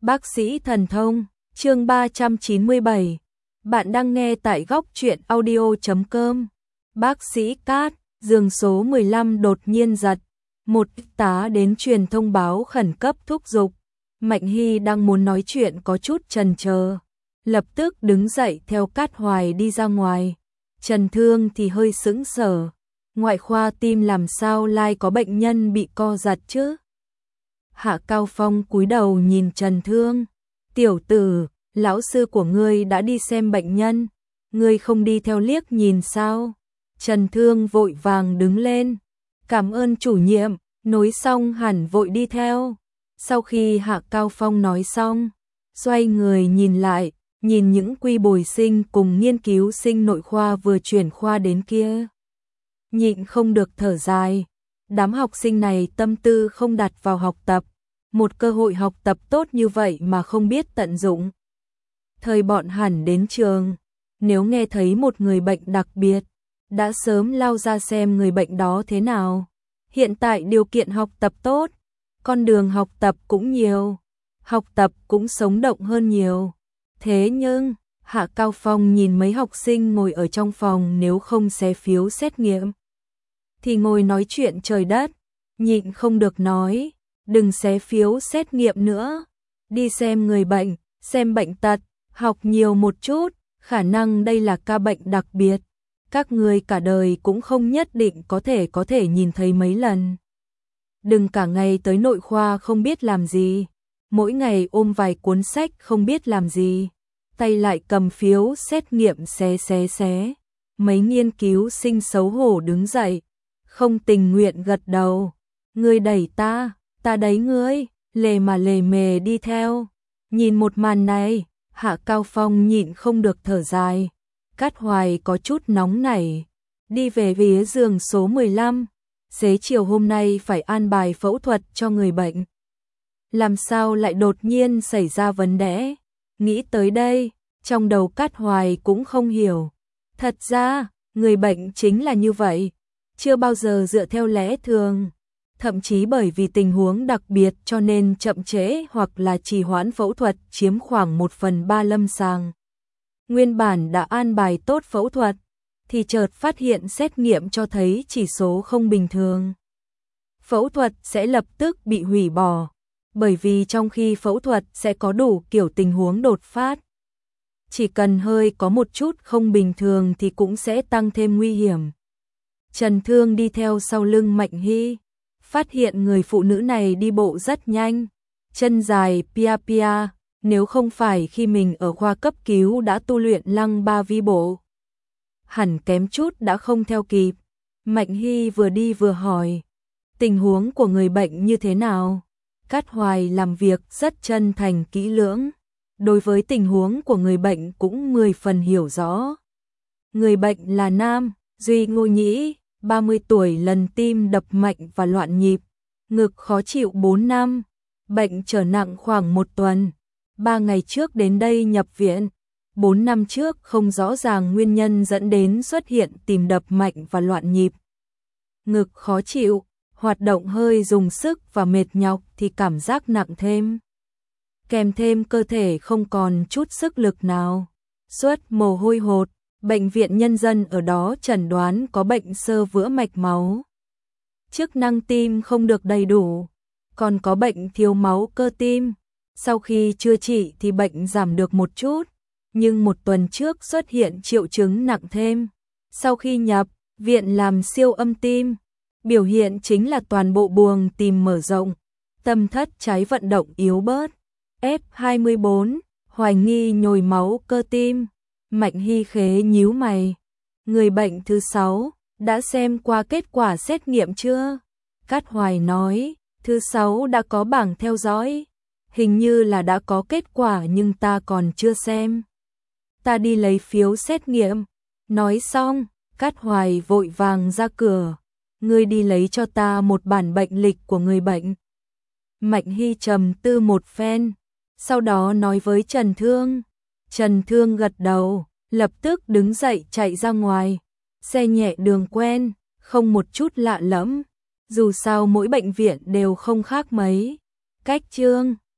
Bác sĩ thần thông, chương 397. Bạn đang nghe tại góc truyện audio.com. Bác sĩ Cát, giường số 15 đột nhiên giật. Một tá đến truyền thông báo khẩn cấp thúc giục. Mạnh Hy đang muốn nói chuyện có chút chần chờ, lập tức đứng dậy theo Cát Hoài đi ra ngoài. Trần Thương thì hơi sững sờ. Ngoại khoa tim làm sao lại có bệnh nhân bị co giật chứ? Hạ Cao Phong cúi đầu nhìn Trần Thương. Tiểu tử, lão sư của ngươi đã đi xem bệnh nhân, ngươi không đi theo liếc nhìn sao? Trần Thương vội vàng đứng lên. Cảm ơn chủ nhiệm, nói xong hẳn vội đi theo. Sau khi Hạ Cao Phong nói xong, xoay người nhìn lại, nhìn những quy bồi sinh cùng nghiên cứu sinh nội khoa vừa chuyển khoa đến kia. Nhịn không được thở dài, đám học sinh này tâm tư không đặt vào học tập, một cơ hội học tập tốt như vậy mà không biết tận dụng. Thời bọn hẳn đến trường, nếu nghe thấy một người bệnh đặc biệt, đã sớm lao ra xem người bệnh đó thế nào. Hiện tại điều kiện học tập tốt, con đường học tập cũng nhiều, học tập cũng sống động hơn nhiều. Thế nhưng, Hạ Cao Phong nhìn mấy học sinh ngồi ở trong phòng nếu không xé phiếu xét nghiệm, thì ngồi nói chuyện trời đất, nhịn không được nói, đừng xé phiếu xét nghiệm nữa, đi xem người bệnh, xem bệnh tật, học nhiều một chút, khả năng đây là ca bệnh đặc biệt, các người cả đời cũng không nhất định có thể nhìn thấy mấy lần. Đừng cả ngày tới nội khoa không biết làm gì, mỗi ngày ôm vài cuốn sách không biết làm gì, tay lại cầm phiếu xét nghiệm xé. Mấy nghiên cứu sinh xấu hổ đứng dậy, không tình nguyện gật đầu. Ngươi đẩy ta đẩy ngươi, lề mà lề mề đi theo. Nhìn một màn này, Hạ Cao Phong nhịn không được thở dài. Cát Hoài có chút nóng nảy, đi về phía giường số 15. Xế chiều hôm nay phải an bài phẫu thuật cho người bệnh. Làm sao lại đột nhiên xảy ra vấn đề? Nghĩ tới đây, trong đầu Cát Hoài cũng không hiểu. Thật ra, người bệnh chính là như vậy, chưa bao giờ dựa theo lẽ thường. Thậm chí bởi vì tình huống đặc biệt cho nên chậm trễ hoặc là trì hoãn phẫu thuật chiếm khoảng 1/3 lâm sàng. Nguyên bản đã an bài tốt phẫu thuật, thì chợt phát hiện xét nghiệm cho thấy chỉ số không bình thường. Phẫu thuật sẽ lập tức bị hủy bỏ, bởi vì trong khi phẫu thuật sẽ có đủ kiểu tình huống đột phát. Chỉ cần hơi có một chút không bình thường thì cũng sẽ tăng thêm nguy hiểm. Trần Thương đi theo sau lưng Mạnh Hy, phát hiện người phụ nữ này đi bộ rất nhanh, chân dài pia, nếu không phải khi mình ở khoa cấp cứu đã tu luyện lăng ba vi bộ, hẳn kém chút đã không theo kịp. Mạnh Hy vừa đi vừa hỏi, tình huống của người bệnh như thế nào? Cát Hoài làm việc rất chân thành kỹ lưỡng, đối với tình huống của người bệnh cũng 10 phần hiểu rõ. Người bệnh là nam, Duy Ngô Nhĩ, 30 tuổi, lần tim đập mạnh và loạn nhịp, ngực khó chịu 4 năm, bệnh trở nặng khoảng 1 tuần, 3 ngày trước đến đây nhập viện, 4 năm trước không rõ ràng nguyên nhân dẫn đến xuất hiện tim đập mạnh và loạn nhịp. Ngực khó chịu, hoạt động hơi dùng sức và mệt nhọc thì cảm giác nặng thêm. Kèm thêm cơ thể không còn chút sức lực nào, xuất mồ hôi hột. Bệnh viện Nhân dân ở đó chẩn đoán có bệnh xơ vữa mạch máu. Chức năng tim không được đầy đủ, còn có bệnh thiếu máu cơ tim. Sau khi chữa trị thì bệnh giảm được một chút, nhưng 1 tuần trước xuất hiện triệu chứng nặng thêm. Sau khi nhập viện làm siêu âm tim, biểu hiện chính là toàn bộ buồng tim mở rộng, tâm thất trái vận động yếu bớt. F24, hoài nghi nhồi máu cơ tim. Mạnh Hy khế nhíu mày. Người bệnh thứ 6, đã xem qua kết quả xét nghiệm chưa? Cát Hoài nói, thứ 6 đã có bảng theo dõi. Hình như là đã có kết quả nhưng ta còn chưa xem. Ta đi lấy phiếu xét nghiệm. Nói xong, Cát Hoài vội vàng ra cửa. Ngươi đi lấy cho ta một bản bệnh lịch của người bệnh. Mạnh Hy trầm tư một phen, sau đó nói với Trần Thương. Trần Thương gật đầu, lập tức đứng dậy chạy ra ngoài. Xe nhẹ đường quen, không một chút lạ lẫm, dù sao mỗi bệnh viện đều không khác mấy. Cách chương